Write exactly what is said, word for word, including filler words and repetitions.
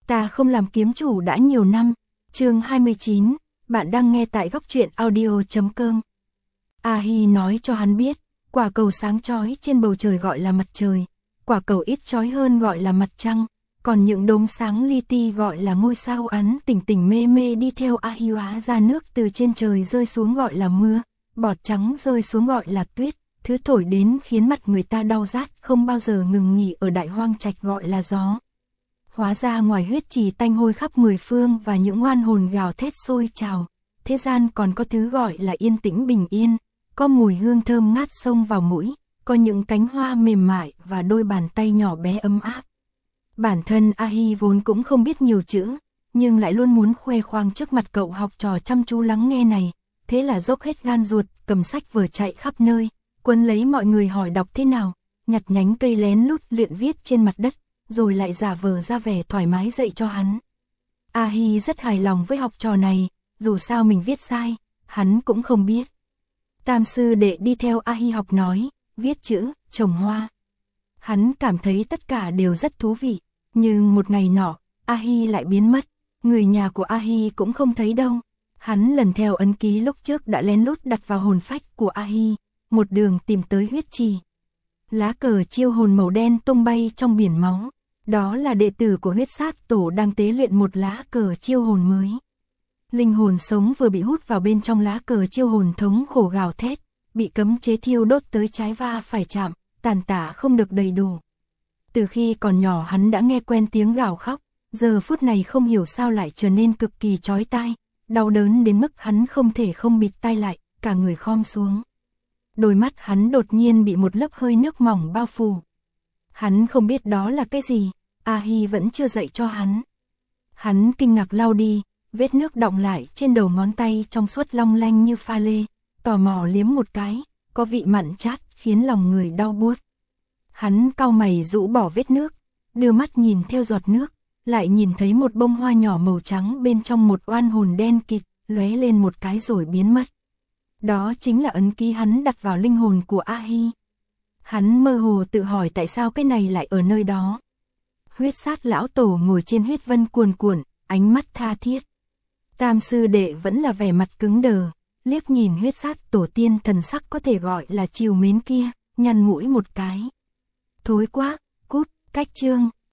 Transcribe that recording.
Ta không làm kiếm chủ đã nhiều năm. Chương hai mươi chín, bạn đang nghe tại góc truyện audio chấm com. A-hi nói cho hắn biết, quả cầu sáng chói trên bầu trời gọi là mặt trời, quả cầu ít chói hơn gọi là mặt trăng, còn những đốm sáng li ti gọi là ngôi sao ắn tỉnh tỉnh mê mê đi theo A-hi hóa ra nước từ trên trời rơi xuống gọi là mưa, bọt trắng rơi xuống gọi là tuyết, thứ thổi đến khiến mặt người ta đau rát không bao giờ ngừng nghỉ ở đại hoang trạch gọi là gió. Hóa ra ngoài huyết trì tanh hôi khắp mười phương và những oan hồn gào thét sôi trào, thế gian còn có thứ gọi là yên tĩnh bình yên, có mùi hương thơm ngát xông vào mũi, có những cánh hoa mềm mại và đôi bàn tay nhỏ bé ấm áp. Bản thân A-hi vốn cũng không biết nhiều chữ, nhưng lại luôn muốn khoe khoang trước mặt cậu học trò chăm chú lắng nghe này, thế là dốc hết gan ruột, cầm sách vở chạy khắp nơi, quấn lấy mọi người hỏi đọc thế nào, nhặt nhánh cây lén lút luyện viết trên mặt đất, rồi lại giả vờ ra vẻ thoải mái dạy cho hắn. A-hi rất hài lòng với học trò này, dù sao mình viết sai, hắn cũng không biết. Tam sư đệ đi theo A-hi học nói, viết chữ, trồng hoa. Hắn cảm thấy tất cả đều rất thú vị, nhưng một ngày nọ, A-hi lại biến mất, người nhà của A-hi cũng không thấy đâu. Hắn lần theo ấn ký lúc trước đã lén lút đặt vào hồn phách của A-hi, một đường tìm tới huyết trì. Lá cờ chiêu hồn màu đen tung bay trong biển máu. Đó là đệ tử của huyết sát tổ đang tế luyện một lá cờ chiêu hồn mới. Linh hồn sống vừa bị hút vào bên trong lá cờ chiêu hồn thống khổ gào thét, bị cấm chế thiêu đốt tới trái va phải chạm, tàn tả không được đầy đủ. Từ khi còn nhỏ hắn đã nghe quen tiếng gào khóc, giờ phút này không hiểu sao lại trở nên cực kỳ chói tai, đau đớn đến mức hắn không thể không bịt tai lại, cả người khom xuống. Đôi mắt hắn đột nhiên bị một lớp hơi nước mỏng bao phủ. Hắn không biết đó là cái gì, A-hi vẫn chưa dạy cho hắn. Hắn kinh ngạc lau đi, vết nước đọng lại trên đầu ngón tay trong suốt long lanh như pha lê, tò mò liếm một cái, có vị mặn chát khiến lòng người đau buốt. Hắn cau mày rũ bỏ vết nước, đưa mắt nhìn theo giọt nước, lại nhìn thấy một bông hoa nhỏ màu trắng bên trong một oan hồn đen kịt, lóe lên một cái rồi biến mất. Đó chính là ấn ký hắn đặt vào linh hồn của A-hi. Hắn mơ hồ tự hỏi tại sao cái này lại ở nơi đó. Huyết sát lão tổ ngồi trên huyết vân cuồn cuộn, ánh mắt tha thiết. Tam sư đệ vẫn là vẻ mặt cứng đờ, liếc nhìn huyết sát tổ tiên thần sắc có thể gọi là trìu mến kia, nhăn mũi một cái. Thối quá, cút, cách chương.